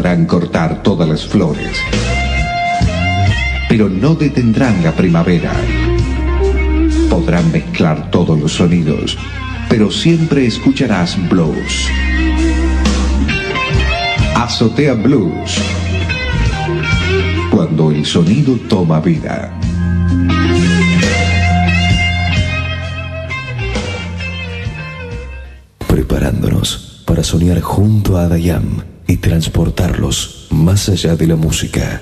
podrán cortar todas las flores, pero no detendrán la primavera. Podrán mezclar todos los sonidos, pero siempre escucharás blues. Azotea Blues, cuando el sonido toma vida. Preparándonos para soñar junto a Dayam y transportarlos más allá de la música.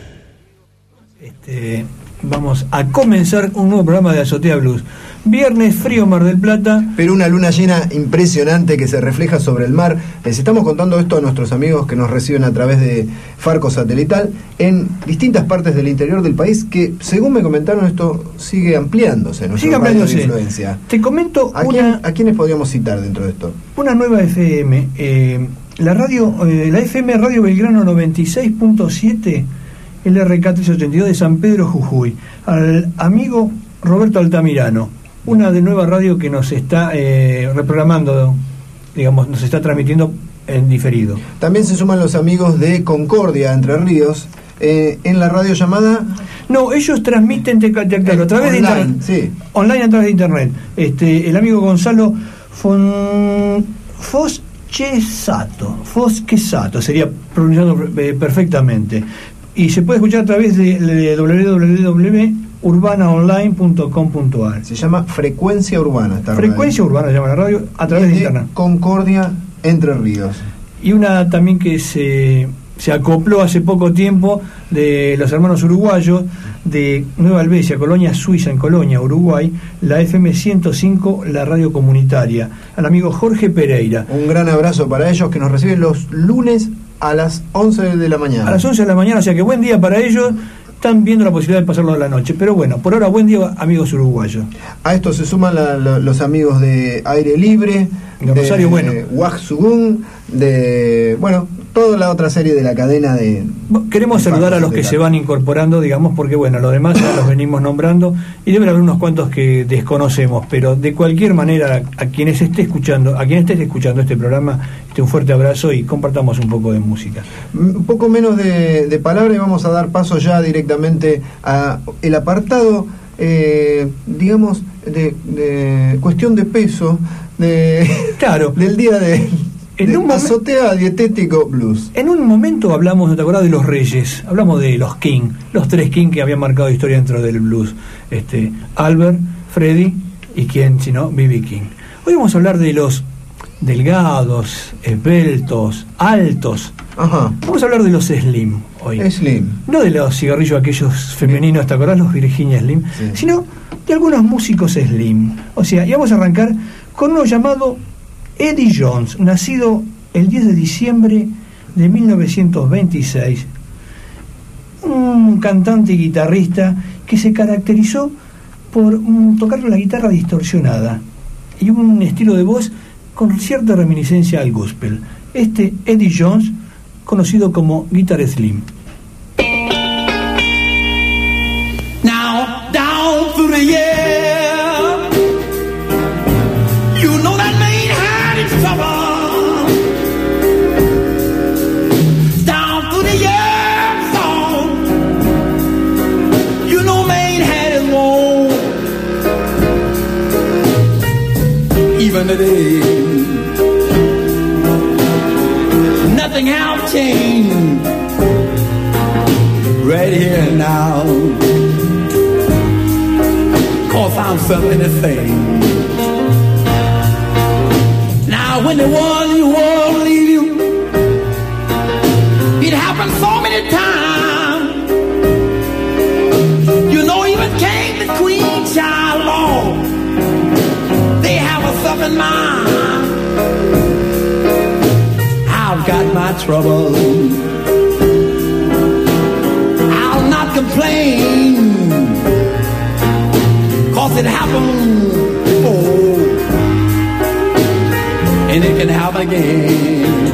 Vamos a comenzar un nuevo programa de Azotea Blues. Viernes frío, Mar del Plata. Pero una luna llena impresionante que se refleja sobre el mar. Les estamos contando esto a nuestros amigos que nos reciben a través de Farco Satelital en distintas partes del interior del país, que según me comentaron esto sigue ampliándose. Sigue ampliándose. De influencia. Te comento ¿A quiénes podríamos citar dentro de esto? Una nueva FM. La FM Radio Belgrano 96.7, LRK 382 de San Pedro, Jujuy. Al amigo Roberto Altamirano, una de nueva radio que nos está reprogramando, digamos, nos está transmitiendo en diferido. También se suman los amigos de Concordia, Entre Ríos, en la radio llamada... No, ellos transmiten a través online, de internet. Sí. Online a través de internet. El amigo Gonzalo Fosquesato, sería pronunciado perfectamente. Y se puede escuchar a través de www.urbanaonline.com.ar. Se llama Frecuencia Urbana. Frecuencia Urbana se llama la radio, a través de internet. Concordia, Entre Ríos. Y una también que se acopló hace poco tiempo, de los hermanos uruguayos de Nueva Albesia, Colonia Suiza, en Colonia, Uruguay, la FM 105, la radio comunitaria. Al amigo Jorge Pereira. Un gran abrazo para ellos, que nos reciben los lunes a las 11 de la mañana. A las 11 de la mañana, o sea que buen día para ellos. Están viendo la posibilidad de pasarlo a la noche. Pero bueno, por ahora buen día, amigos uruguayos. A esto se suman los amigos de Aire Libre, de Rosario Bueno, Huaxugún, de toda la otra serie de la cadena de... Queremos saludar a los que se van incorporando, digamos, porque los demás ya los venimos nombrando y deben haber unos cuantos que desconocemos, pero de cualquier manera a quien esté escuchando este programa, un fuerte abrazo y compartamos un poco de música. Un poco menos de palabras y vamos a dar paso ya directamente a el apartado, digamos, de cuestión de peso del día de Azotea Dietético Blues. En un momento hablamos, ¿no te acordás? De los Reyes, hablamos de los King, los tres King que habían marcado historia dentro del blues, Albert, Freddie y quién sino B.B. King. Hoy vamos a hablar de los delgados, esbeltos, altos. Ajá. Vamos a hablar de los Slim hoy. Slim. No de los cigarrillos aquellos femeninos, ¿te acordás? Los Virginia Slim, sí. Sino de algunos músicos Slim. O sea, y vamos a arrancar con uno llamado Eddie Jones, nacido el 10 de diciembre de 1926. Un cantante y guitarrista que se caracterizó por tocar la guitarra distorsionada y un estilo de voz con cierta reminiscencia al gospel. Eddie Jones, conocido como Guitar Slim. Now, down through the year, you know that man had his trouble. Down through the years, song, you know man had his woe. Even today, nothing has changed right here and now, 'cause I'm feeling the thing. Now when the one you want leave you, it happens so many times. You know even King the Queen child Lord, they have a something mind. I've got my trouble, I'll not complain, 'cause it happened before, and it can happen again.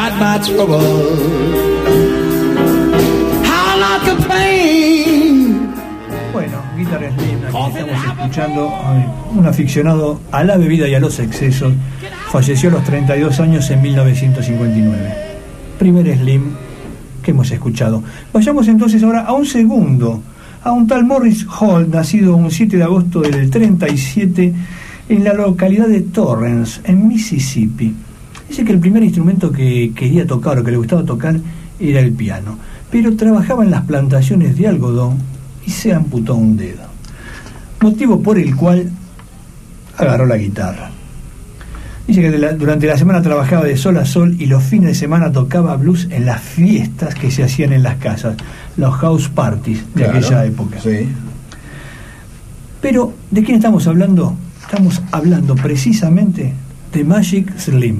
hide my trouble. How not the pain. Bueno, Guitar Slim, aquí estamos escuchando un aficionado a la bebida y a los excesos. Falleció a los 32 años en 1959. Primer Slim que hemos escuchado. Vayamos entonces ahora a un segundo, a un tal Morris Holt, nacido un 7 de agosto del 37 en la localidad de Torrance, en Mississippi. Dice que el primer instrumento que quería tocar o que le gustaba tocar era el piano, pero trabajaba en las plantaciones de algodón y se amputó un dedo, motivo por el cual agarró la guitarra. Dice que durante la semana trabajaba de sol a sol y los fines de semana tocaba blues en las fiestas que se hacían en las casas, los house parties de aquella época. Sí. Pero, ¿de quién estamos hablando? Estamos hablando precisamente de Magic Slim.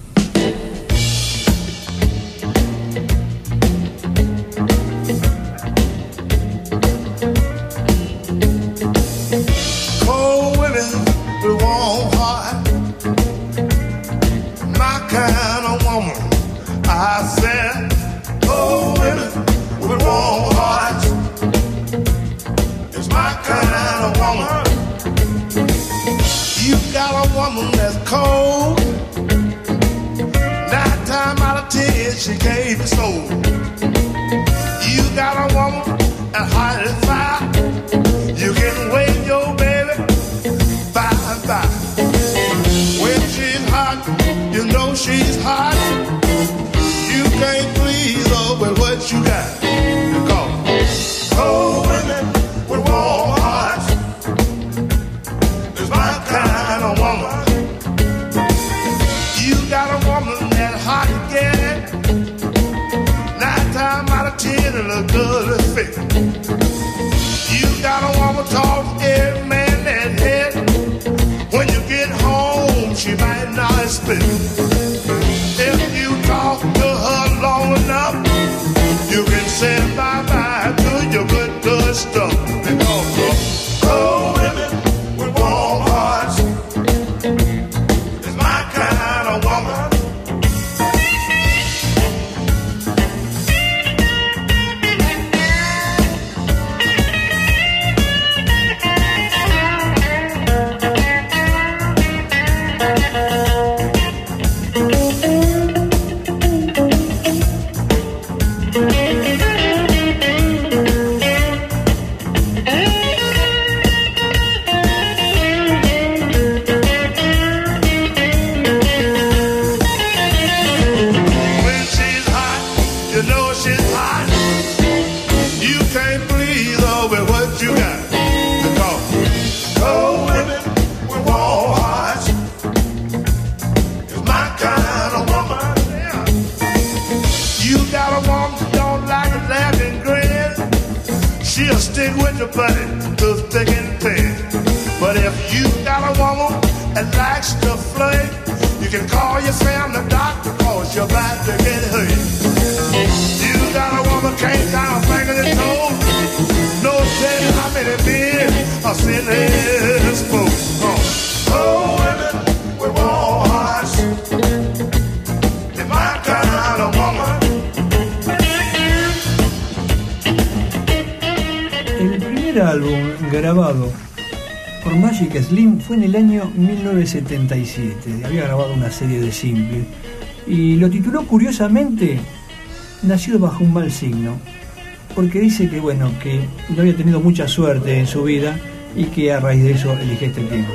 She gave you soul. You got a woman at hot as fire. You can wait your baby bye. When she's hot, you know she's hot. You can't please her with what you got. Because cold women with warm hearts is my kind of woman. You got a woman that hot again. 9 out of 10 it look good as fit. You got a woman talk every man that head. When you get home, she might not spit. If you talk to her long enough, you can say bye-bye to your good stuff. Because cold women with warm hearts is my kind of woman. Stick with your buddy through thick and thin. But if you got a woman that likes to flirt, you can call your family doctor cause you're about to get hurt. You got a woman can't count fingers and toes. No telling how many men are sitting in this boat. Oh, women with warm hearts is my kind of woman. El álbum grabado por Magic Slim fue en el año 1977. Había grabado una serie de singles y lo tituló curiosamente Nacido bajo un mal signo, porque dice que bueno, que no había tenido mucha suerte en su vida y que a raíz de eso elige este tema.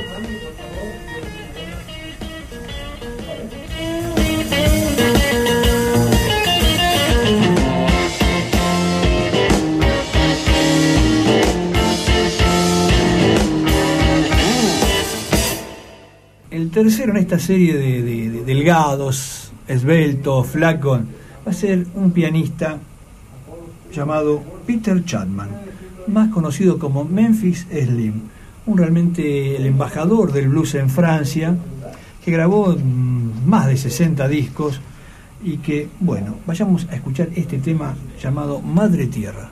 El tercero en esta serie de delgados, esbeltos, flacos, va a ser un pianista llamado Peter Chapman, más conocido como Memphis Slim, realmente el embajador del blues en Francia, que grabó más de 60 discos y que, bueno, vayamos a escuchar este tema llamado Madre Tierra.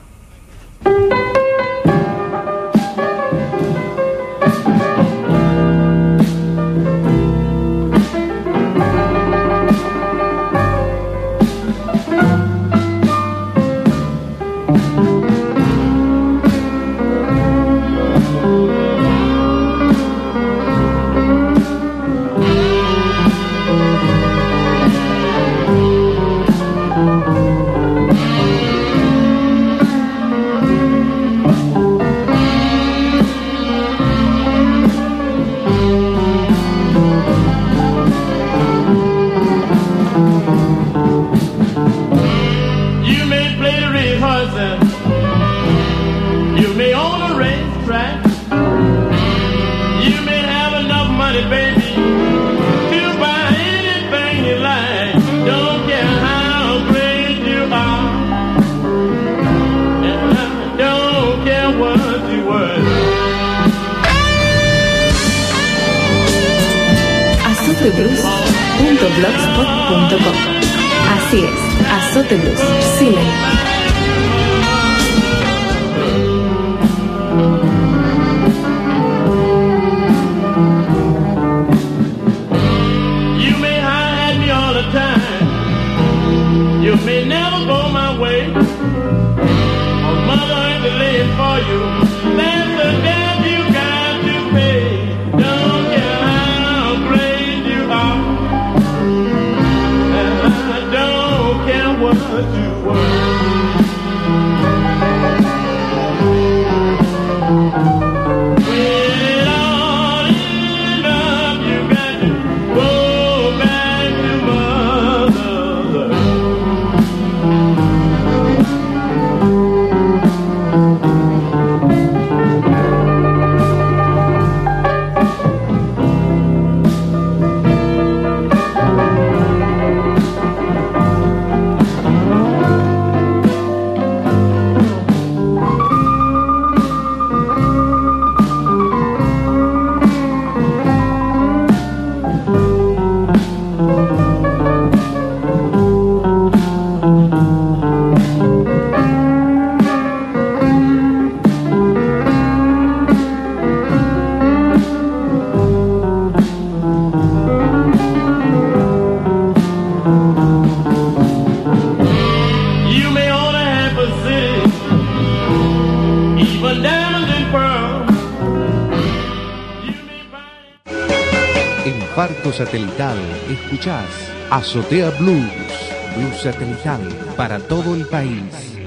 azoteblues.blogspot.com. Así es, Azote Blues, sin el... You may never go my way. My mother ain't delaying for you. That's the debt you got to pay. Don't care how great you are, and I don't care what you were. When all is up, you got to go back to mother. Barco Satelital, escuchás Azotea Blues, Blues Satelital para todo el país.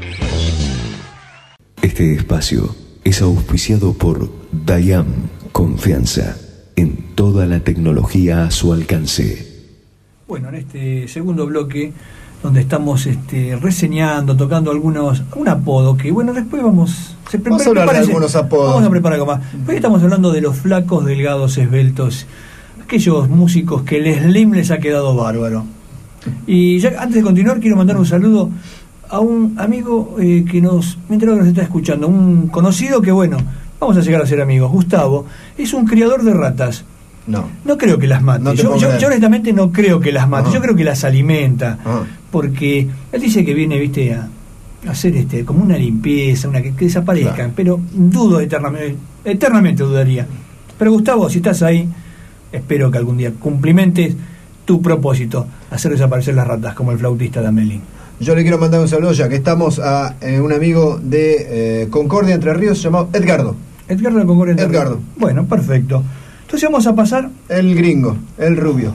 Este espacio es auspiciado por Dayam, confianza en toda la tecnología a su alcance. Bueno, en este segundo bloque, donde estamos reseñando, tocando un apodo que, bueno, después vamos a hablar de algunos apodos. Vamos a preparar algo más. Hoy estamos hablando de los flacos, delgados, esbeltos, aquellos músicos que el Slim les ha quedado bárbaro. Y ya antes de continuar, quiero mandar un saludo a un amigo que me entero que nos está escuchando, un conocido que, bueno, vamos a llegar a ser amigos. Gustavo es un criador de ratas. No creo que las mate. Yo honestamente no creo que las mate. Yo creo que las alimenta. Porque él dice que viene, viste, a hacer como una limpieza, que desaparezcan. Claro. Pero dudo eternamente dudaría. Pero Gustavo, si estás ahí, espero que algún día cumplimentes tu propósito, hacer desaparecer las ratas como el flautista de Amelín. Yo le quiero mandar un saludo, ya que estamos a un amigo de Concordia, Entre Ríos, llamado Edgardo. Edgardo de Concordia, Entre Ríos. Bueno, perfecto. Entonces vamos a pasar... El gringo, el rubio.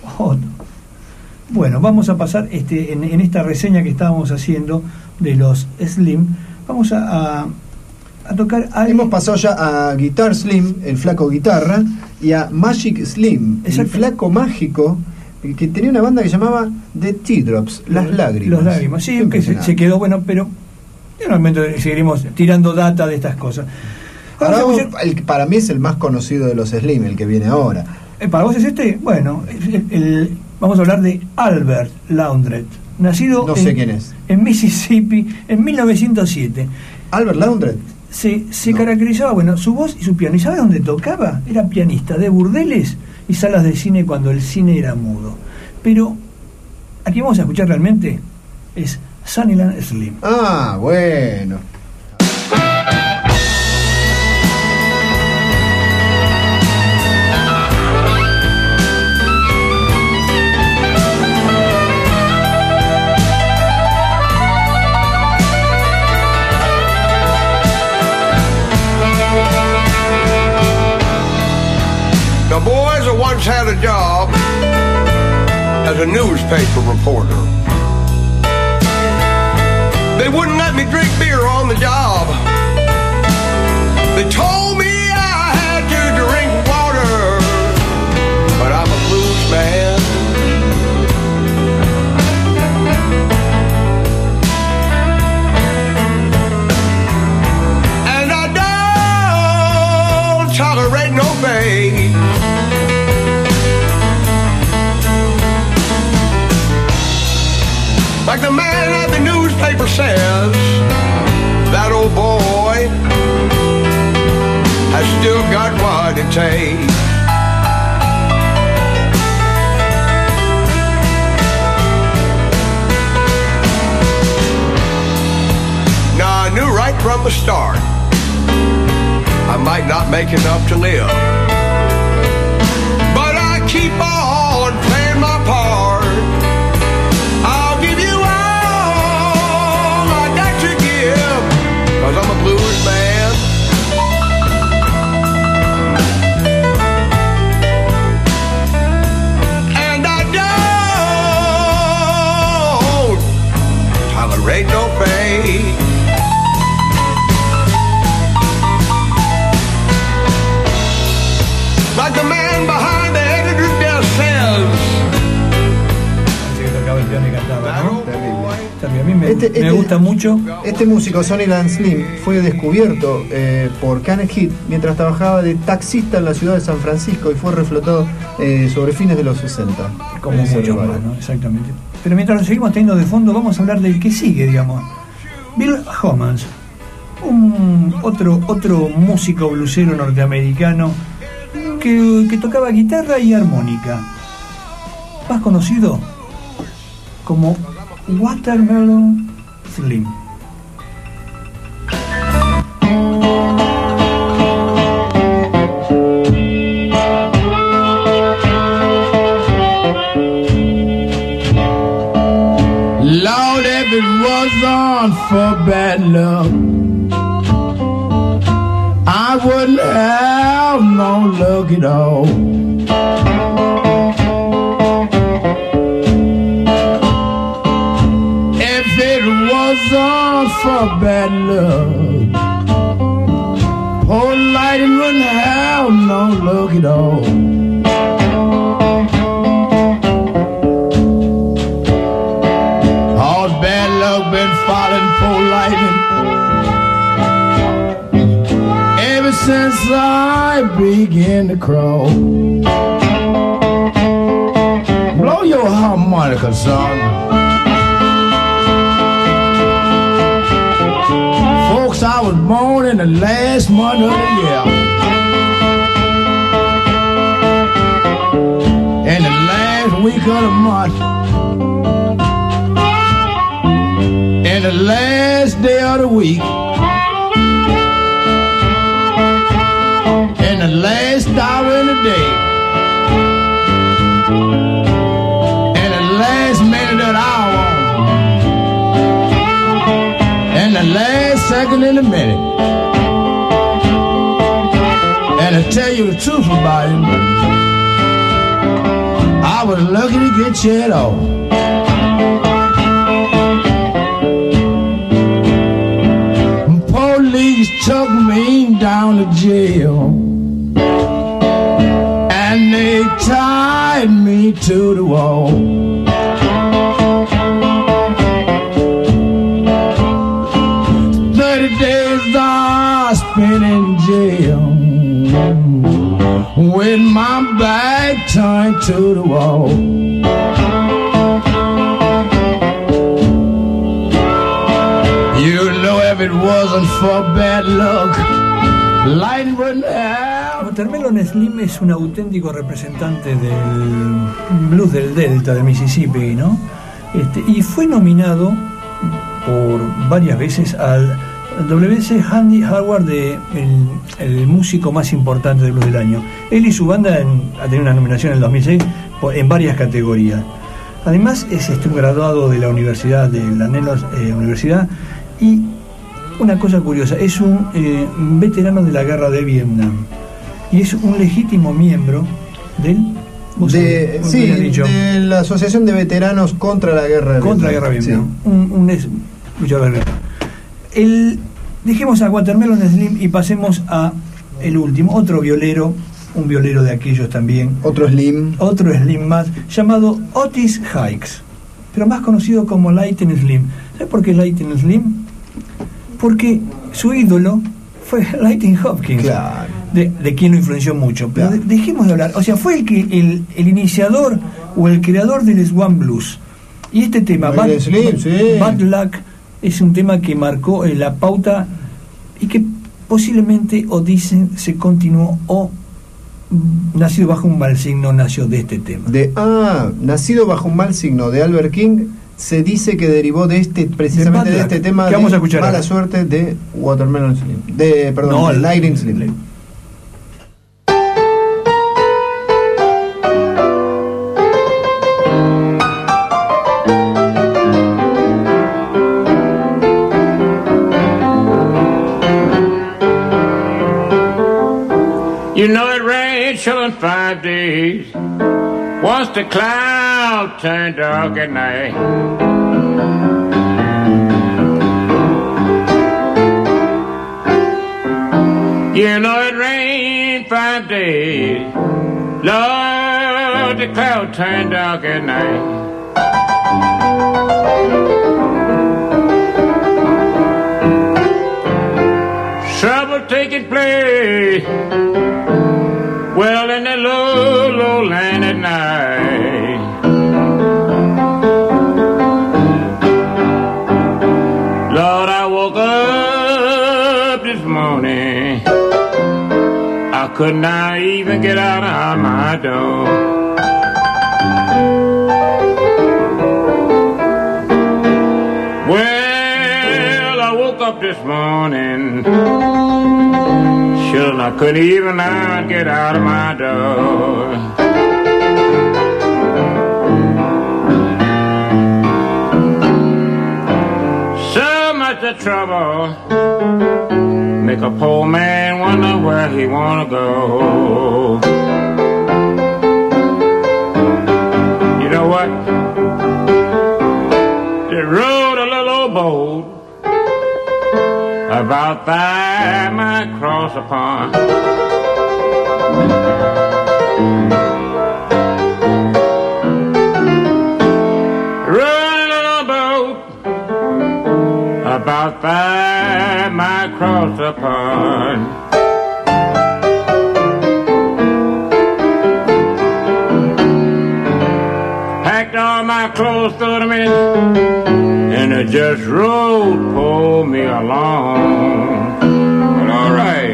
Bueno, vamos a pasar en esta reseña que estábamos haciendo de los Slim, vamos a tocar a... Hemos pasado ya a Guitar Slim, el flaco guitarra, y a Magic Slim, el flaco mágico, que tenía una banda que llamaba The Teardrops, Las Lágrimas. Las Lágrimas, sí, que se quedó bueno, pero realmente seguiremos tirando data de estas cosas. Ahora, para mí es el más conocido de los Slim, el que viene ahora. ¿Para vos es este? Bueno, vamos a hablar de Albert Laundret, nacido no sé quién es. En Mississippi en 1907. Albert Laundret. Se caracterizaba, bueno, su voz y su piano. ¿Y sabe dónde tocaba? Era pianista de burdeles y salas de cine cuando el cine era mudo. Pero aquí vamos a escuchar realmente es Sunnyland Slim. Ah, bueno. The boys that once had a job as a newspaper reporter. They wouldn't let me drink beer on the job. They told me I had to drink water, but I'm a blues man. And I don't tolerate no pain. Like the man at the newspaper says, that old boy has still got what it takes. from the start. I might not make enough to live, but I keep on playing my part. I'll give you all I got to give, 'cause I'm a blues man. And I don't tolerate no pain. Like the man behind the editor's desk says. Parece que tocaba el piano y cantaba, ¿no? Terrible. A mí me gusta mucho. Este músico, Sonnyland Slim, fue descubierto por Kenneth Heath mientras trabajaba de taxista en la ciudad de San Francisco y fue reflotado sobre fines de los 60. Como muchos más, ¿no? Exactamente. Pero mientras lo seguimos teniendo de fondo, vamos a hablar del que sigue, digamos. Bill Homans, otro músico blusero norteamericano que tocaba guitarra y armónica, más conocido como Watermelon Slim. Lord, if it wasn't for bad luck, I wouldn't have no luck at all. If it wasn't for bad luck, poor Lightning wouldn't have no luck at all. All bad luck been following poor Lightning since I began to crawl. Blow your harmonica, son. Folks, I was born in the last month of the year. In the last week of the month. In the last day of the week. In the last hour in the day, in the last minute of the hour, in the last second in the minute. And to tell you the truth about it, I was lucky to get you at all. Police took me down to jail. And they tied me to the wall. Days I spent in jail with my back turned to the wall. You know, if it wasn't for bad luck, light wouldn't have. Watermelon Slim es un auténtico representante del blues del Delta de Mississippi, ¿no? Y fue nominado por varias veces al W.C. Handy Howard, el músico más importante del blues del año. Él y su banda han tenido una nominación en el 2006 en varias categorías. Además es un graduado de la Universidad de la Nellos Universidad, y una cosa curiosa, es un veterano de la guerra de Vietnam y es un legítimo miembro de la Asociación de Veteranos contra la Guerra de Vietnam. Dejemos a Watermelon Slim y pasemos a el último, otro violero, un violero de aquellos también. Otro Slim más, llamado Otis Hicks, pero más conocido como Lightning Slim. ¿Sabes por qué Lightning Slim? Porque su ídolo fue Lightning Hopkins, claro, de quien lo influenció mucho. Pero dejemos de hablar, o sea, fue el iniciador o el creador del Swan Blues. Y este tema, Bad Luck, es un tema que marcó la pauta y que posiblemente, o dicen, se continuó o nacido bajo un mal signo nació de este tema. Nacido bajo un mal signo de Albert King, se dice que derivó de precisamente de este tema que vamos a escuchar Mala ahora. Suerte de Watermelon Slim, de Lightning Slim. You know it rained chillin' 5 days. Once the cloud turned dark at night. You know it rained 5 days. Lord, the cloud turned dark at night. Trouble taking place. Well, in the low, low land at night. Lord, I woke up this morning. I could not even get out of my door. Well, I woke up this morning. Sure, I couldn't even get out of my door. So much of trouble make a poor man wonder where he wanna go. You know what? They rode a little old boat about 5 miles across the pond. Rode a little boat about 5 miles across the pond. Packed all my clothes 30 minutes and it just rode for me along. But all right.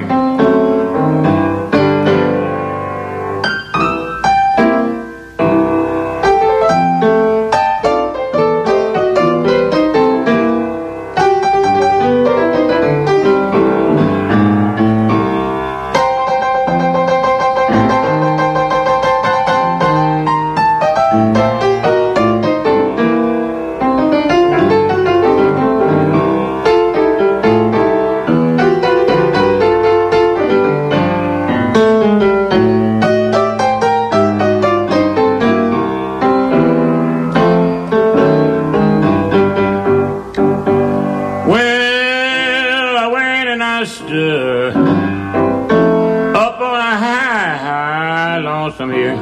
Up on a high, high lonesome hill.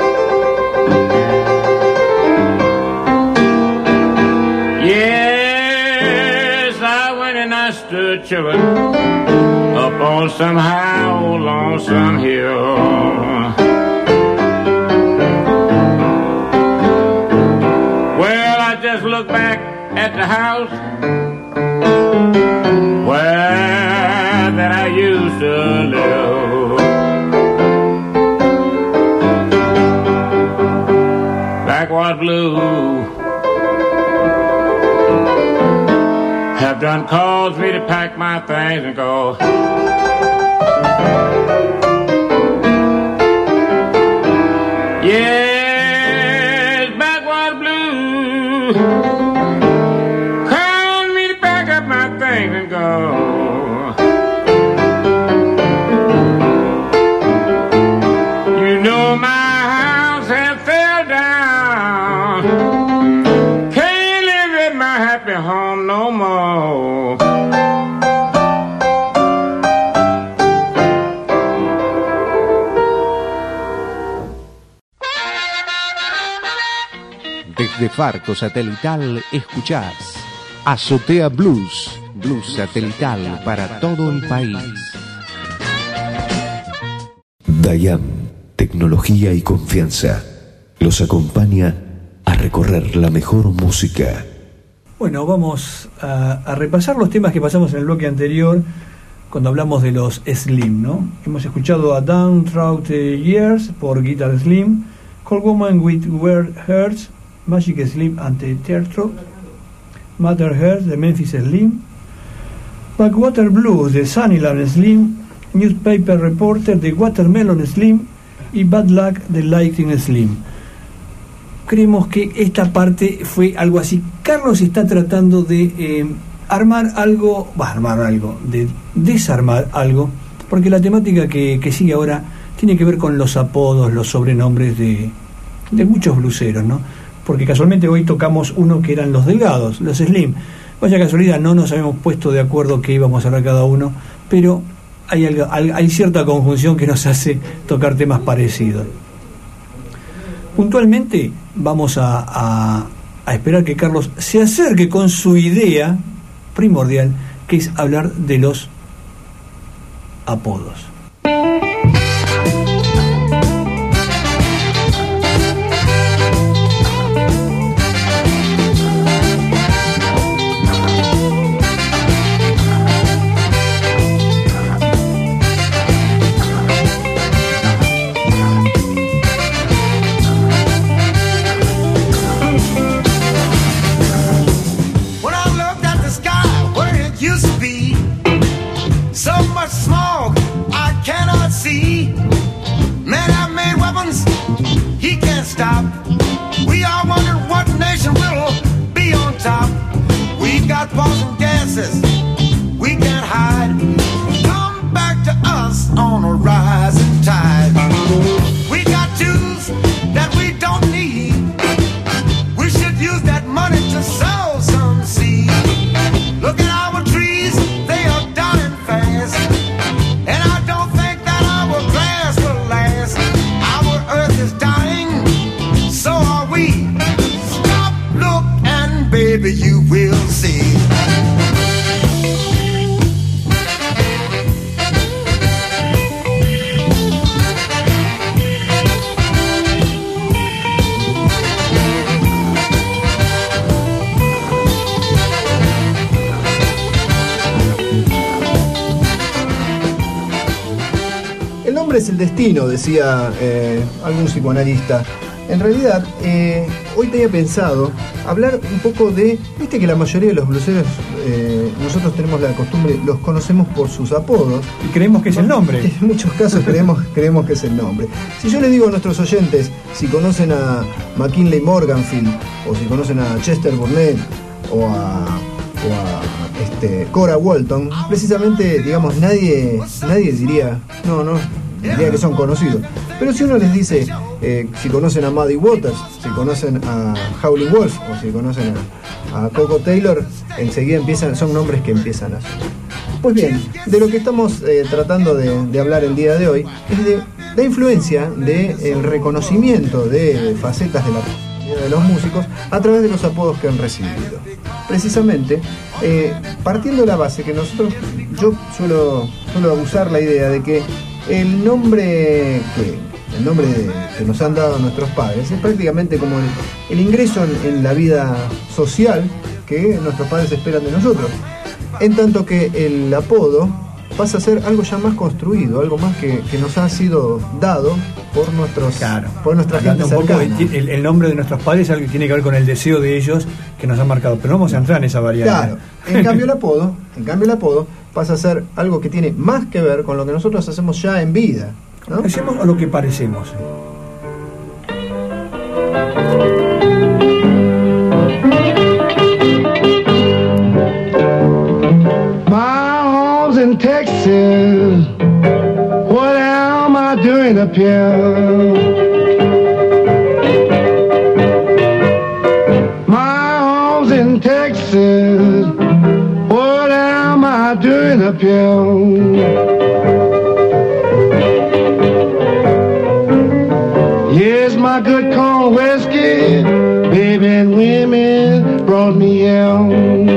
Yes, I went and I stood chillin' up on some high old lonesome hill. Well, I just looked back at the house where that I used to live. Backwater Blue have done caused me to pack my things and go. Yes, Backwater Blue caused me to pack up my things and go. You know my house has fell down. Can't live in my happy home no more. Desde Farco Satelital escuchás Azotea Blues, blues satelital para todo el país. Dayam, tecnología y confianza, los acompaña a recorrer la mejor música. Bueno, vamos a repasar los temas que pasamos en el bloque anterior cuando hablamos de los Slim, ¿no? Hemos escuchado a Down Through the Years por Guitar Slim, Cold Woman with Weird Hearts Magic Slim and the Teardrop, Mother Earth de Memphis Slim, Backwater Blues de Sunnyland Slim, Newspaper Reporter de Watermelon Slim y Bad Luck de Lightning Slim. Creemos que esta parte fue algo así. Carlos está tratando de armar algo, de desarmar algo, porque la temática que sigue ahora tiene que ver con los apodos, los sobrenombres de muchos bluseros, ¿no? Porque casualmente hoy tocamos uno que eran los delgados, los Slim. Vaya casualidad, no nos habíamos puesto de acuerdo qué íbamos a hablar cada uno, pero hay cierta conjunción que nos hace tocar temas parecidos. Puntualmente vamos a esperar que Carlos se acerque con su idea primordial, que es hablar de los apodos. Man, I've made weapons, he can't stop. We all wonder what nation will be on top. We got poison gases, we can't hide. Come back to us on a rising tide. We got tools that we don't need. We should use that money to sow some seed. Look at our trees, they are dying fast. And I don't think that our grass will last. Our earth is dying, so are we. Stop, look, and baby, you will see. Es el destino, decía algún psicoanalista. En realidad, hoy tenía pensado hablar un poco de, viste que la mayoría de los bluseros, nosotros tenemos la costumbre, los conocemos por sus apodos. Y creemos que es el nombre. En muchos casos creemos que es el nombre. Si yo les digo a nuestros oyentes, si conocen a McKinley Morganfield, o si conocen a Chester Burnett, o a Cora Walton, precisamente, digamos, nadie diría, diría que son conocidos. Pero si uno les dice, si conocen a Muddy Waters, si conocen a Howlin' Wolf, o si conocen a Coco Taylor, enseguida son nombres que empiezan a sonar. Pues bien, de lo que estamos tratando de hablar el día de hoy es de la influencia del reconocimiento de facetas de la vida de los músicos a través de los apodos que han recibido. Precisamente, partiendo de la base que yo suelo usar la idea de que el nombre que nos han dado nuestros padres es prácticamente como el ingreso en la vida social que nuestros padres esperan de nosotros, en tanto que el apodo pasa a ser algo ya más construido, algo más que nos ha sido dado por nuestra gente cercana. El nombre de nuestros padres es algo que tiene que ver con el deseo de ellos que nos han marcado, pero no vamos a entrar en esa variante. Claro, en cambio el apodo pasa a ser algo que tiene más que ver con lo que nosotros hacemos ya en vida, ¿no? ¿Hacemos o lo que parecemos? My home's in Texas. What am I doing up here? My home's in Texas. What am I doing up here? Yes, my good corn whiskey, baby and women brought me out.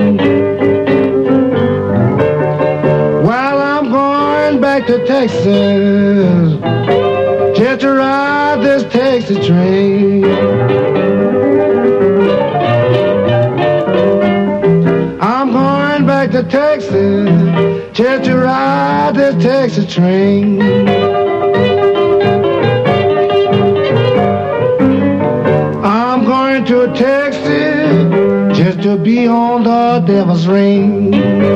While I'm going back to Texas, just to ride this Texas train. I'm going back to Texas, just to ride this Texas train. I'm going to to be on the devil's ring.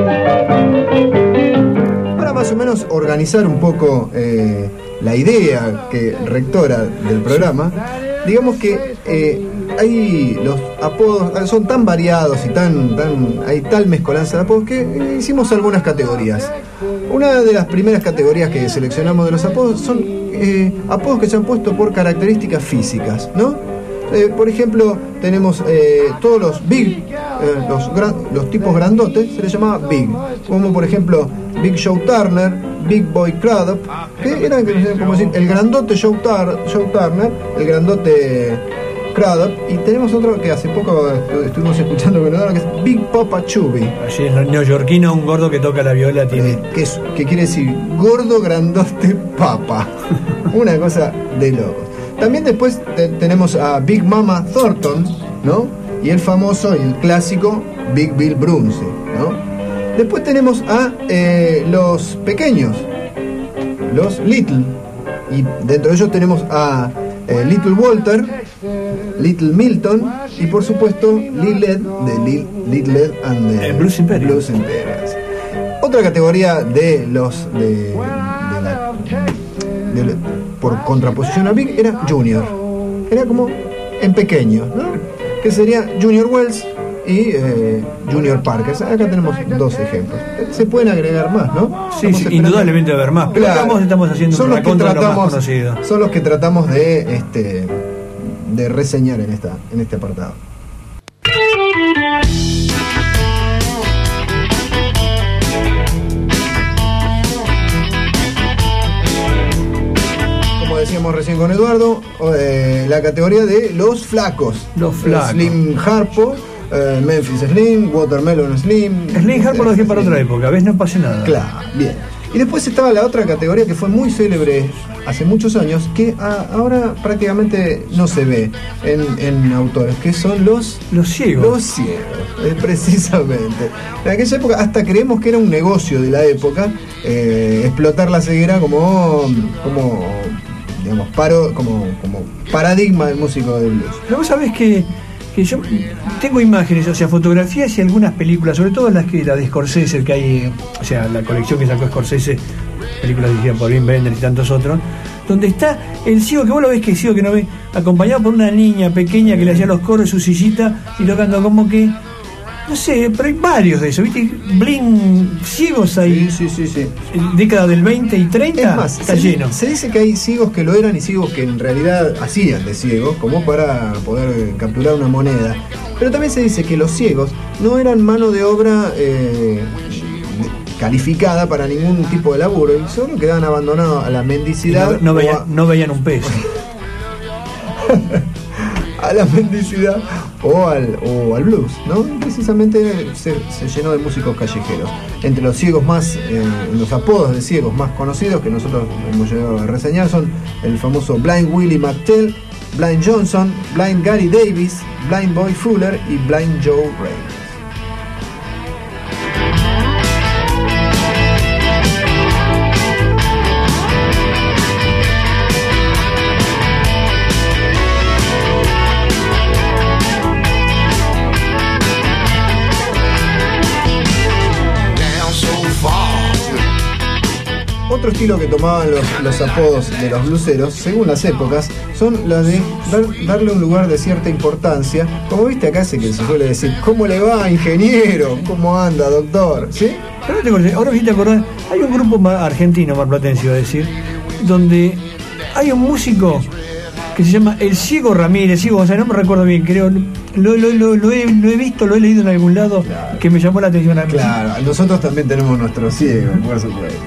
Para más o menos organizar un poco la idea rectora del programa, digamos que hay los apodos, son tan variados y hay tal mezcolanza de apodos que hicimos algunas categorías. Una de las primeras categorías que seleccionamos de los apodos son apodos que se han puesto por características físicas, ¿no? Por ejemplo, tenemos todos los big, los tipos grandotes, se les llamaba big, como por ejemplo Big Joe Turner, Big Boy Crudup, que eran como decir el grandote Joe Turner, el grandote Crudup, y tenemos otro que hace poco estuvimos escuchando que es Big Papa Chubby. Allí en neoyorquino, un gordo que toca la viola tiene. Que quiere decir gordo grandote papa. Una cosa de locos. También después tenemos a Big Mama Thornton, ¿no? Y el famoso y el clásico Big Bill Brunse, ¿no? Después tenemos a los pequeños, los Little, y dentro de ellos tenemos a Little Walter, Little Milton y por supuesto Lil Ed de Little Ed and the Blues Imperials. Otra categoría de los por contraposición a Big era Junior, era como en pequeño, ¿no? Que sería Junior Wells y Junior Parker. Acá tenemos dos ejemplos. Se pueden agregar más, ¿no? Sí, indudablemente haber más. Pero claro, estamos haciendo un raconto de lo más conocido. Son los que tratamos de reseñar en este apartado. Decíamos recién con Eduardo, la categoría de los flacos. Slim Harpo, Memphis Slim, Watermelon Slim. Slim Harpo lo dejé para otra época, ¿ves? No pase nada. Claro, bien. Y después estaba la otra categoría que fue muy célebre hace muchos años, que ahora prácticamente no se ve en autores, que son los ciegos. Los ciegos, precisamente. En aquella época hasta creemos que era un negocio de la época, explotar la ceguera como digamos, como paradigma del músico del blues. Pero vos sabés que yo tengo imágenes, o sea, fotografías y algunas películas, sobre todo la de Scorsese, que hay, o sea, la colección que sacó Scorsese, películas dirigidas por Wim Wenders y tantos otros, donde está el ciego, que vos lo ves que es ciego, que no ve, acompañado por una niña pequeña que le hacía los coros en su sillita y tocando como que, no sé, pero hay varios de esos, ¿viste? Bling, ciegos ahí. Sí. Década del 20 y 30, es más, está lleno. Se dice que hay ciegos que lo eran y ciegos que en realidad hacían de ciegos, como para poder capturar una moneda. Pero también se dice que los ciegos no eran mano de obra calificada para ningún tipo de laburo y solo quedaban abandonados a la mendicidad. No veían un peso. A la mendicidad o al blues, ¿no? Precisamente se llenó de músicos callejeros. Entre los ciegos más, los apodos de ciegos más conocidos que nosotros hemos llegado a reseñar son el famoso Blind Willie McTell, Blind Johnson, Blind Gary Davis, Blind Boy Fuller y Blind Joe Reynolds. Otro estilo que tomaban los apodos de los blueseros, según las épocas, son las de darle un lugar de cierta importancia. Como viste acá, que se suele decir, ¿cómo le va, ingeniero? ¿Cómo anda, doctor? ¿Sí? Pero ahora te acordás, hay un grupo argentino, marplatense iba a decir, donde hay un músico que se llama El Ciego Ramírez, Ciego, o sea, no me recuerdo bien, creo, lo he visto, lo he leído en algún lado, claro, que me llamó la atención a mí. Claro, nosotros también tenemos nuestro ciego, por supuesto.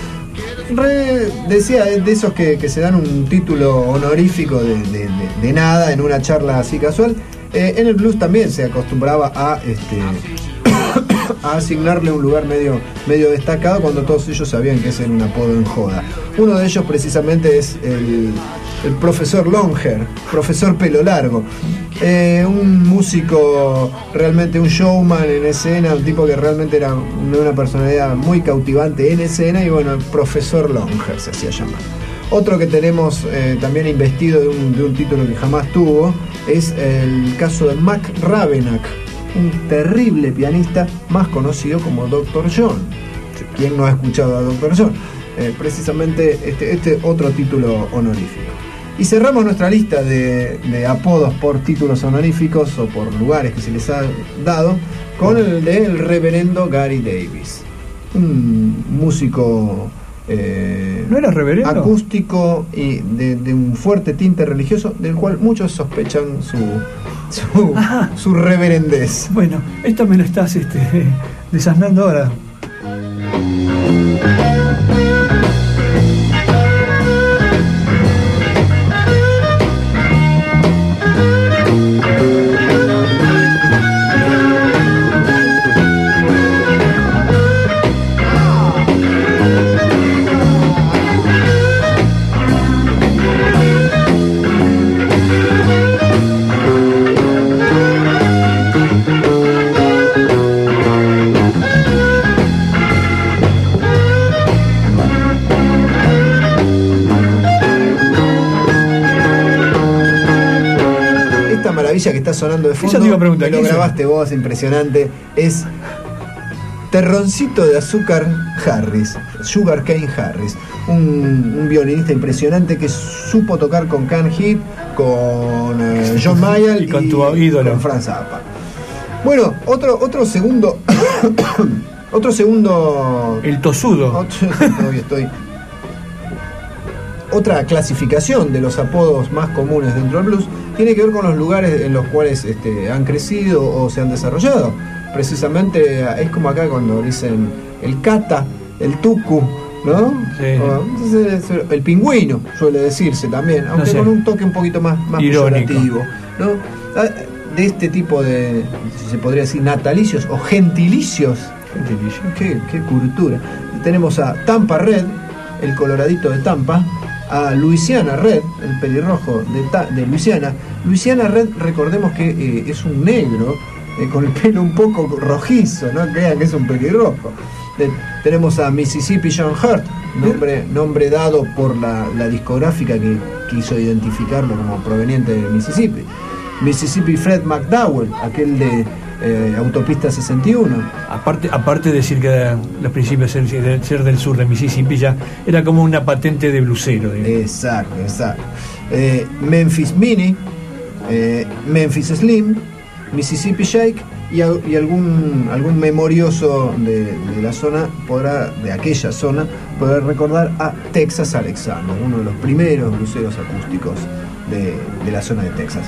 Decía, de esos que se dan un título honorífico de nada en una charla así casual. En el blues también se acostumbraba a asignarle un lugar medio destacado cuando todos ellos sabían que ese era un apodo en joda. Uno de ellos precisamente es el profesor Longhair, profesor pelo largo, un músico, realmente un showman en escena, un tipo que realmente era una personalidad muy cautivante en escena, y bueno, el profesor Longhair se hacía llamar. Otro que tenemos también investido de un título que jamás tuvo es el caso de Mac Ravenack, un terrible pianista más conocido como Dr. John. ¿Quién no ha escuchado a Dr. John? Precisamente este otro título honorífico. Y cerramos nuestra lista de apodos por títulos honoríficos o por lugares que se les ha dado con el del reverendo Gary Davis, un músico ¿no era reverendo? Acústico y de un fuerte tinte religioso, del cual muchos sospechan su reverendez. Bueno, esta me la estás desasnando ahora. Que está sonando de fondo, que lo grabaste vos, impresionante, es Terroncito de Azúcar Harris, Sugar Cane Harris, un violinista impresionante que supo tocar con Can Heat, con John Mayall y con tu ídolo, con Franz Zappa. Bueno, otro segundo otro segundo, el tosudo. Otra clasificación de los apodos más comunes dentro del blues tiene que ver con los lugares en los cuales han crecido o se han desarrollado. Precisamente es como acá cuando dicen el cata, el tucu, ¿no? Sí. El pingüino suele decirse también, aunque con un toque un poquito más peyorativo, ¿no? De este tipo de, si se podría decir, natalicios o gentilicios. Qué cultura. Tenemos a Tampa Red, el coloradito de Tampa, a Louisiana Red, el pelirrojo de Luisiana. Louisiana Red, recordemos que es un negro con el pelo un poco rojizo, no crean que es un pelirrojo. Tenemos a Mississippi John Hurt, nombre dado por la discográfica que quiso identificarlo como proveniente de Mississippi. Mississippi Fred McDowell, aquel de Autopista 61. Aparte de decir que los principios de ser del sur de Mississippi ya era como una patente de blusero. Exacto. Memphis Minnie, Memphis Slim, Mississippi Shake y algún memorioso de la zona de aquella zona podrá recordar a Texas Alexander, uno de los primeros bluseros acústicos de la zona de Texas.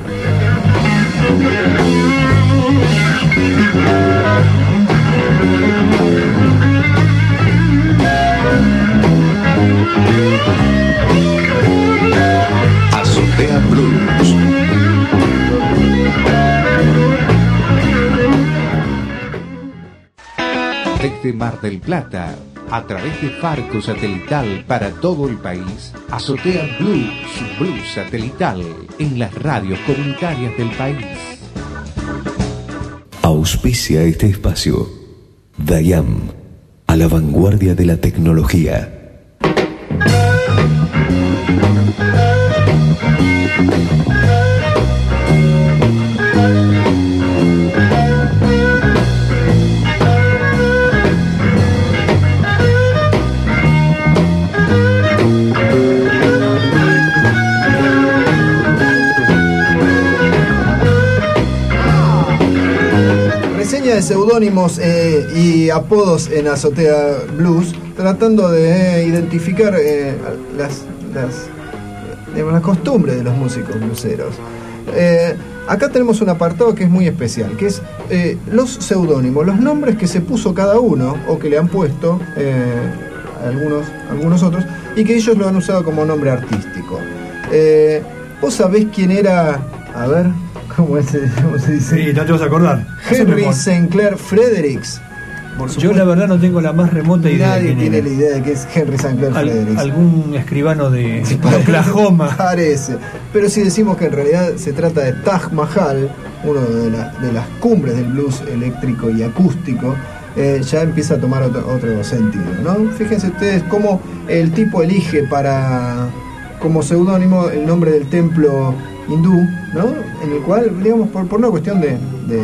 Azotea Blues. Desde Mar del Plata, a través de Farco Satelital para todo el país, Azotea Blues, Blues Satelital, en las radios comunitarias del país. Auspicia este espacio Dayam, a la vanguardia de la tecnología. De seudónimos y apodos en Azotea Blues, tratando de identificar las costumbres de los músicos blueseros. Acá tenemos un apartado que es muy especial, que es los seudónimos, los nombres que se puso cada uno o que le han puesto algunos otros y que ellos lo han usado como nombre artístico. ¿Vos sabés quién era? A ver, ¿cómo se dice? Sí, no te vas a acordar. Henry St. Clair Fredericks. Yo la verdad no tengo la más remota idea. Nadie tiene la idea de que es Henry St. Clair Fredericks. Algún escribano de Oklahoma. Parece. Pero si decimos que en realidad se trata de Taj Mahal, uno de las cumbres del blues eléctrico y acústico, ya empieza a tomar otro sentido, ¿no? Fíjense ustedes cómo el tipo elige como seudónimo el nombre del templo hindú, ¿no? En el cual, digamos, por una cuestión de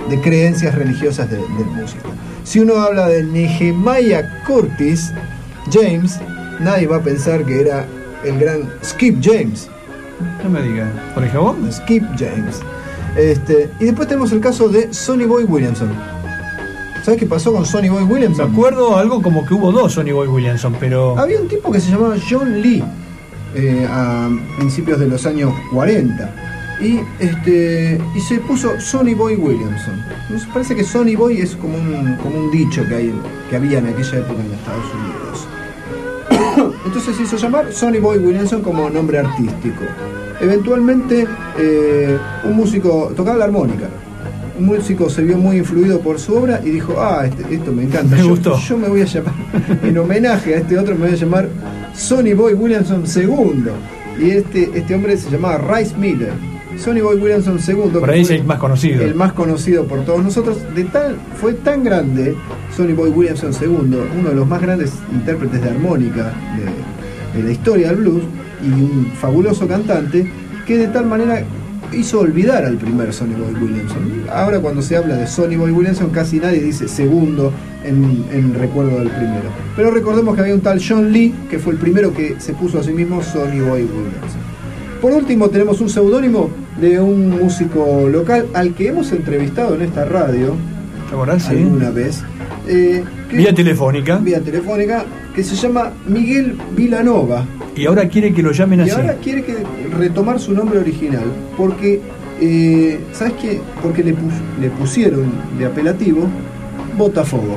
de creencias religiosas del músico. Si uno habla de Nehemiah Curtis James, nadie va a pensar que era el gran Skip James. No me digas, ¿por el jabón? Skip James. Y después tenemos el caso de Sonny Boy Williamson. ¿Sabes qué pasó con Sonny Boy Williamson? Me acuerdo algo como que hubo dos Sonny Boy Williamson, pero... Había un tipo que se llamaba John Lee a principios de los años 40 y se puso Sonny Boy Williamson. Nos parece que Sonny Boy es como un dicho que había en aquella época en Estados Unidos. Entonces se hizo llamar Sonny Boy Williamson como nombre artístico. Eventualmente un músico tocaba la armónica. Un músico se vio muy influido por su obra y dijo, esto me encanta, me gustó. Yo me voy a llamar, en homenaje a este otro, me voy a llamar Sonny Boy Williamson II. Y este hombre se llamaba Rice Miller. Sonny Boy Williamson II. Por ahí es el más conocido. El más conocido por todos nosotros. Fue tan grande Sonny Boy Williamson II, uno de los más grandes intérpretes de armónica de la historia del blues y un fabuloso cantante, que de tal manera hizo olvidar al primer Sonny Boy Williamson. Ahora cuando se habla de Sonny Boy Williamson casi nadie dice segundo en recuerdo del primero. Pero recordemos que había un tal John Lee que fue el primero que se puso a sí mismo Sonny Boy Williamson. Por último tenemos un seudónimo de un músico local al que hemos entrevistado en esta radio alguna vez. Vía telefónica, que se llama Miguel Vilanova. Y ahora quiere que lo llamen así. Y ahora quiere retomar su nombre original, porque, ¿sabes qué? Porque le pusieron de apelativo Botafogo.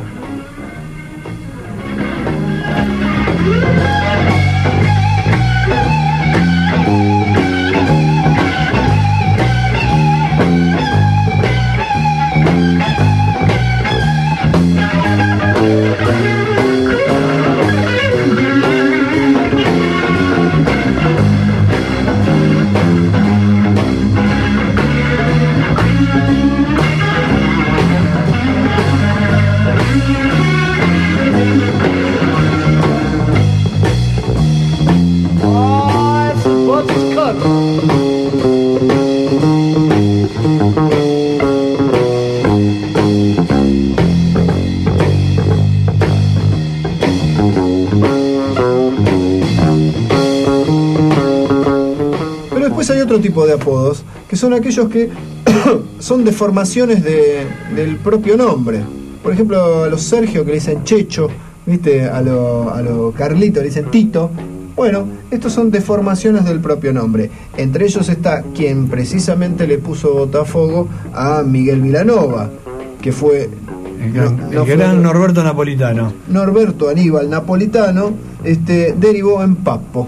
Tipo de apodos que son aquellos que son deformaciones del propio nombre. Por ejemplo, a los Sergio que le dicen Checho, ¿viste? A lo Carlito le dicen Tito. Bueno, estos son deformaciones del propio nombre. Entre ellos está quien precisamente le puso Botafogo a Miguel Vilanova, que fue el gran Norberto Napolitano. Norberto Aníbal Napolitano derivó en Papo.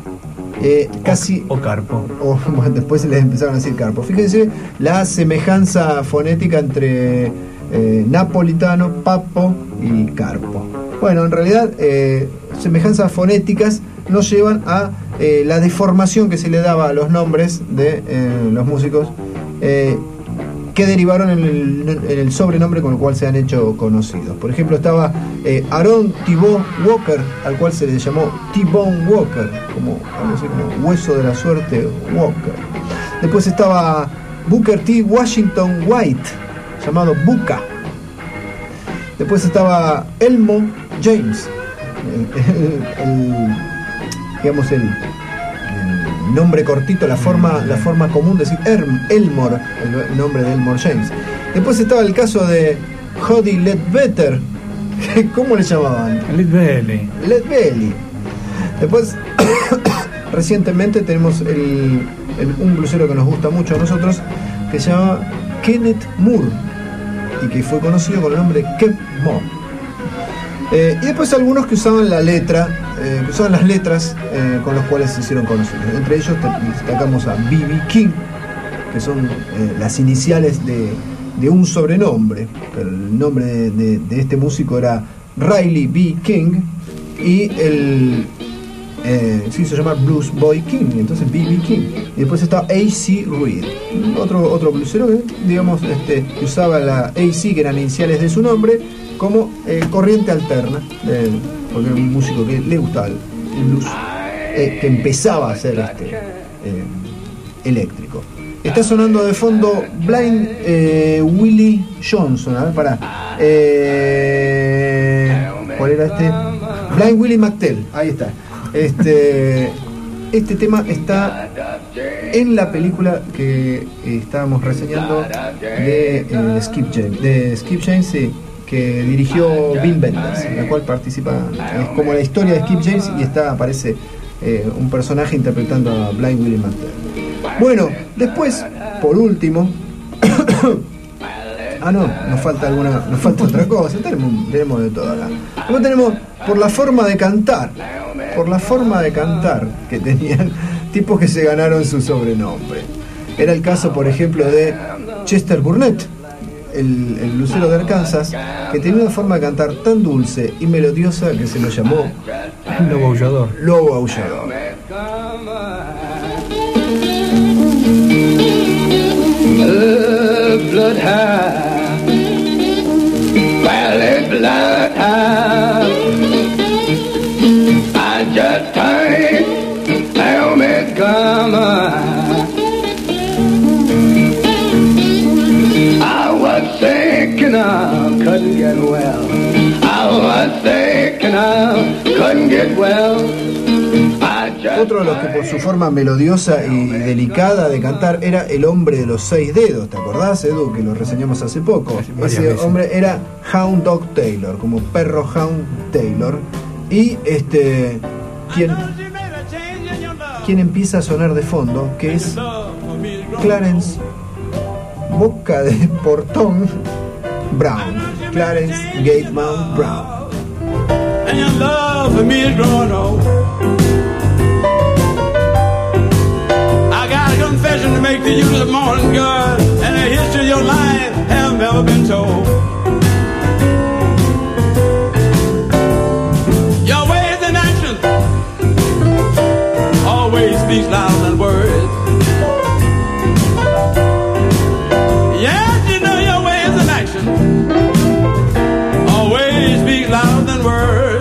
Casi o Carpo. Bueno, después les empezaron a decir Carpo. Fíjense la semejanza fonética entre Napolitano, Papo y Carpo. Bueno, en realidad semejanzas fonéticas nos llevan a la deformación que se le daba a los nombres de los músicos que derivaron en el sobrenombre con el cual se han hecho conocidos. Por ejemplo, estaba Aaron T-Bone Walker, al cual se le llamó T-Bone Walker, como hueso de la suerte Walker. Después estaba Booker T. Washington White, llamado Buca. Después estaba Elmo James, el nombre cortito, la forma común de decir Elmore, el nombre de Elmore James. Después estaba el caso de Hoddy Ledbetter, ¿cómo le llamaban? Led Belly. Después recientemente tenemos un blusero que nos gusta mucho a nosotros, que se llama Kenneth Moore y que fue conocido con el nombre Kev Moore. Y después algunos que usaban las letras con los cuales se hicieron conocidos. Entre ellos destacamos a B.B. King, que son las iniciales de un sobrenombre. Pero el nombre de este músico era Riley B. King y se hizo llamar Blues Boy King, entonces B.B. King. Y después está A.C. Reed, otro blusero que, digamos, que usaba la A.C., que eran iniciales de su nombre, como corriente alterna, porque era un músico que le gustaba el blues, que empezaba a ser eléctrico. Está sonando de fondo Blind Willie Johnson. A ver, pará. ¿Cuál era este? Blind Willie McTell. Ahí está. Este tema está en la película que estábamos reseñando de Skip James, sí, que dirigió Wim Wenders, en la cual participa, es como la historia de Skip James, y aparece un personaje interpretando a Blind Willie McTell. Bueno, después, por último, nos falta otra cosa, tenemos de todo acá. Luego tenemos por la forma de cantar que tenían tipos que se ganaron su sobrenombre. Era el caso, por ejemplo, de Chester Burnett, el blusero de Arkansas, que tenía una forma de cantar tan dulce y melodiosa que se lo llamó Lobo Aullador. Lobo Aullador. Bloodhound, valley bloodhound. I just can't help it come on. I was thinking I couldn't get well. I was thinking I couldn't get well. Otro de los que por su forma melodiosa y delicada de cantar era el hombre de los 6 dedos, ¿te acordás, Edu? Que lo reseñamos hace poco. Ese hombre era Hound Dog Taylor, como perro Hound Taylor. Y quien empieza a sonar de fondo, que es Clarence Boca de Portón Brown. Clarence Gateman Brown. And your love for me is growing old. I got a confession to make to you this morning, girl, and the history of your life has never been told. Your ways and actions always speak louder than words. Yes, you know your ways and actions always speak louder than words.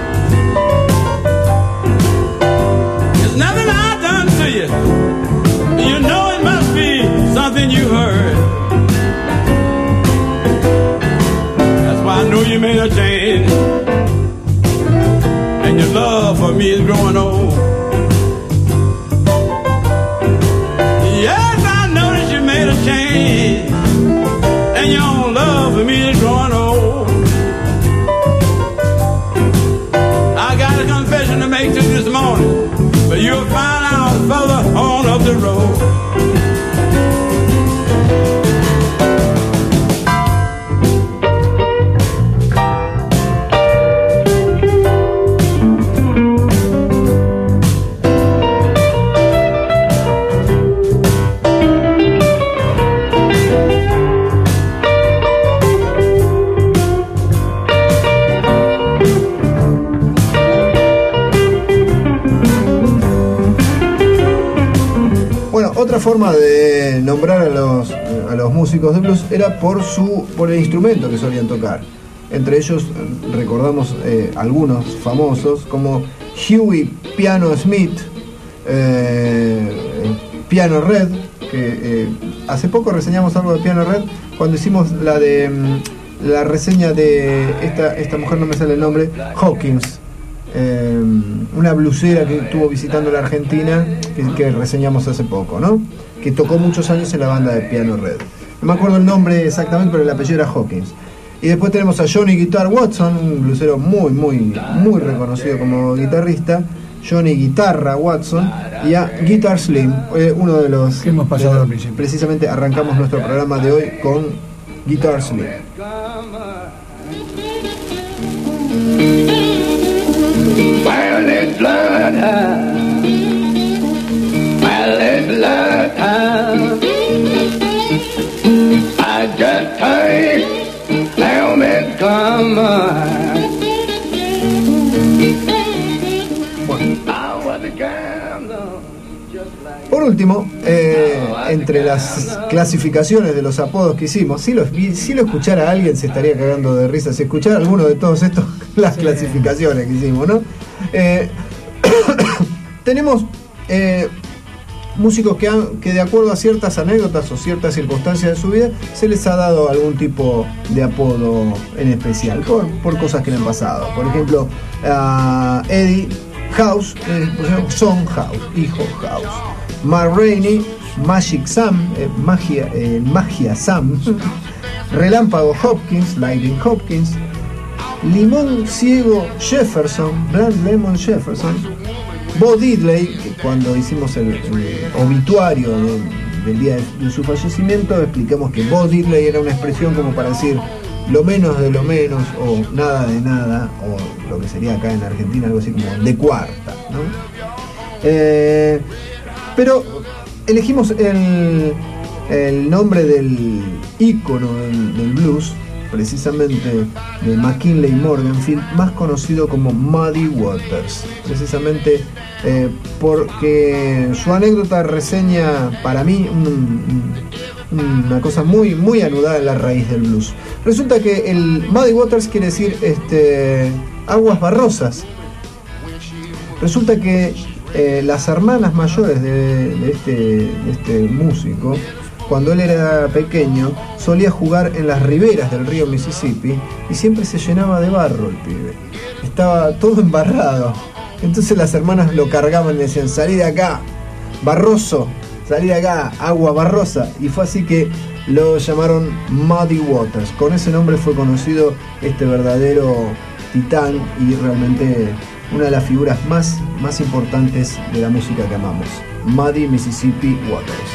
There's nothing I've done to you. You know it must be something you heard. That's why I know you made a change, and your love for me is growing old. Yes, I noticed you made a change, and your love for me is growing old. I got a confession to make to you this morning, but you'll find out further on up the road. Otra forma de nombrar a los músicos de blues era por el instrumento que solían tocar. Entre ellos recordamos algunos famosos como Huey Piano Smith, Piano Red, que hace poco reseñamos algo de Piano Red cuando hicimos la reseña de esta mujer, no me sale el nombre, Hawkins, una blusera que estuvo visitando la Argentina, que reseñamos hace poco, ¿no? Que tocó muchos años en la banda de Piano Red. No me acuerdo el nombre exactamente, pero el apellido era Hawkins. Y después tenemos a Johnny Guitar Watson, un blusero muy reconocido como guitarrista, Johnny Guitarra Watson, y a Guitar Slim, uno de los que hemos pasado al principio. Precisamente arrancamos nuestro programa de hoy con Guitar Slim. Violet bloodhound, violet bloodhound. I just can't help it come on. Por último, entre las clasificaciones de los apodos que hicimos, si lo escuchara alguien se estaría cagando de risa, si escuchara alguno de todos estos, las clasificaciones que hicimos, ¿no? Tenemos músicos que de acuerdo a ciertas anécdotas o ciertas circunstancias de su vida se les ha dado algún tipo de apodo en especial por cosas que le han pasado. Por ejemplo, a Eddie House, Son House, hijo House. Mark Rainey, Magic Sam, Magia Sam. Relámpago Hopkins, Lightning Hopkins. Limón Ciego Jefferson, Bland Lemon Jefferson. Bo Diddley, que cuando hicimos el obituario del día de su fallecimiento, explicamos que Bo Diddley era una expresión como para decir lo menos de lo menos, o nada de nada, o lo que sería acá en Argentina algo así como de cuarta, ¿no? Pero elegimos el nombre del ícono del blues, precisamente de McKinley Morganfield, más conocido como Muddy Waters, precisamente porque su anécdota reseña para mí una cosa muy, muy anudada en la raíz del blues. Resulta que el Muddy Waters quiere decir aguas barrosas. Resulta que las hermanas mayores de este músico, cuando él era pequeño, solía jugar en las riberas del río Mississippi y siempre se llenaba de barro el pibe. Estaba todo embarrado. Entonces las hermanas lo cargaban y decían: salí de acá, barroso, salí de acá, agua barrosa. Y fue así que lo llamaron Muddy Waters. Con ese nombre fue conocido este verdadero titán y realmente una de las figuras más importantes de la música que amamos, Muddy Mississippi Waters.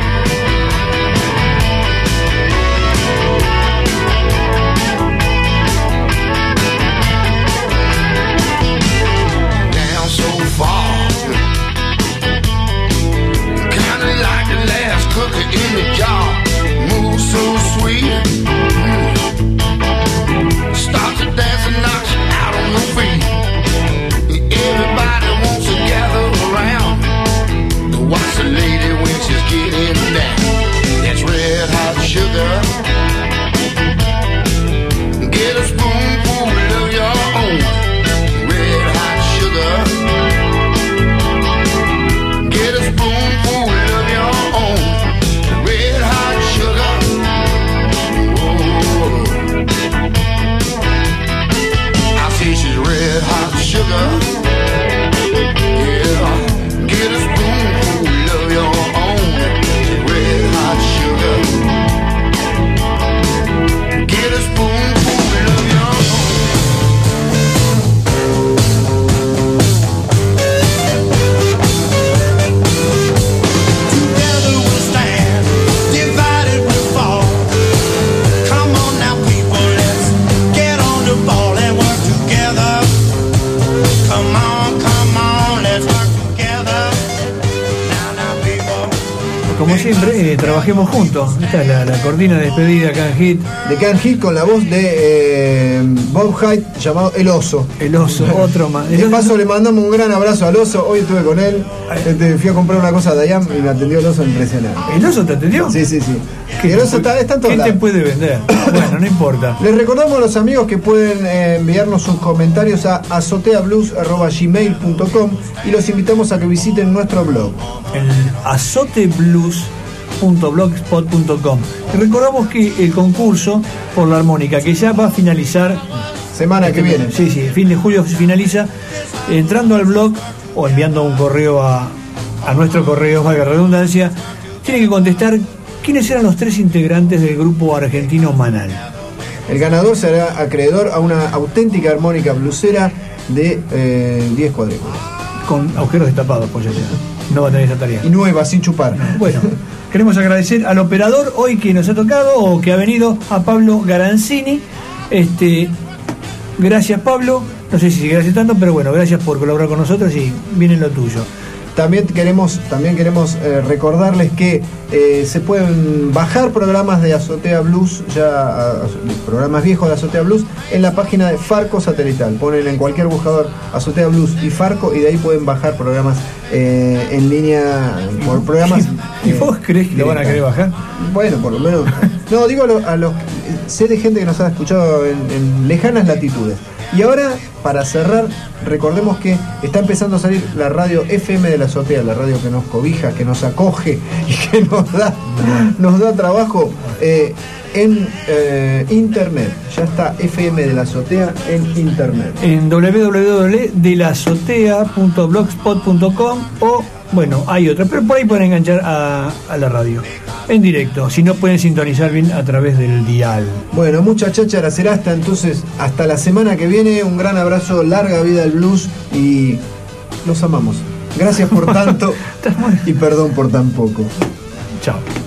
Trabajemos juntos. Esta es la cortina de despedida de Can Hit. De Can Hit con la voz de Bob Hyde, llamado El Oso. El Oso, otro más. De paso le mandamos un gran abrazo al Oso. Hoy estuve con él. Fui a comprar una cosa a Dayan y me atendió el Oso impresionante. ¿El Oso te atendió? Sí. El Oso está en todos lados. ¿Qué te puede vender? Bueno, no importa. Les recordamos a los amigos que pueden enviarnos sus comentarios a azoteablues@gmail.com y los invitamos a que visiten nuestro blog. El azoteblues.blogspot.com. Y recordamos que el concurso por la armónica, que ya va a finalizar semana que viene. Sí, fin de julio se finaliza. Entrando al blog o enviando un correo a nuestro correo, valga la redundancia, tiene que contestar quiénes eran los 3 integrantes del grupo argentino Manal. El ganador será acreedor a una auténtica armónica blusera de 10 cuadrículas. Con agujeros destapados, pues ya sea. No va a tener esa tarea. Y nueva, sin chupar. Bueno, queremos agradecer al operador hoy que nos ha tocado o que ha venido, a Pablo Garanzini. Gracias, Pablo. No sé si gracias tanto, pero bueno, gracias por colaborar con nosotros y viene lo tuyo. También queremos recordarles que se pueden bajar programas de Azotea Blues, programas viejos de Azotea Blues, en la página de Farco Satelital. Ponen en cualquier buscador Azotea Blues y Farco y de ahí pueden bajar programas en línea por programas. ¿Y vos crees que lo van a querer bajar? Bueno, por lo menos. No, digo a los sé de gente que nos ha escuchado en lejanas latitudes. Y ahora, para cerrar, recordemos que está empezando a salir la radio FM de la Azotea, la radio que nos cobija, que nos acoge y que nos da trabajo en internet. Ya está FM de la Azotea en internet. En www.delazotea.blogspot.com o, bueno, hay otra, pero por ahí pueden enganchar a la radio en directo, si no pueden sintonizar bien a través del dial. Bueno, mucha cháchara será hasta la semana que viene. Un gran abrazo, larga vida al blues y los amamos. Gracias por tanto y perdón por tan poco. Chao.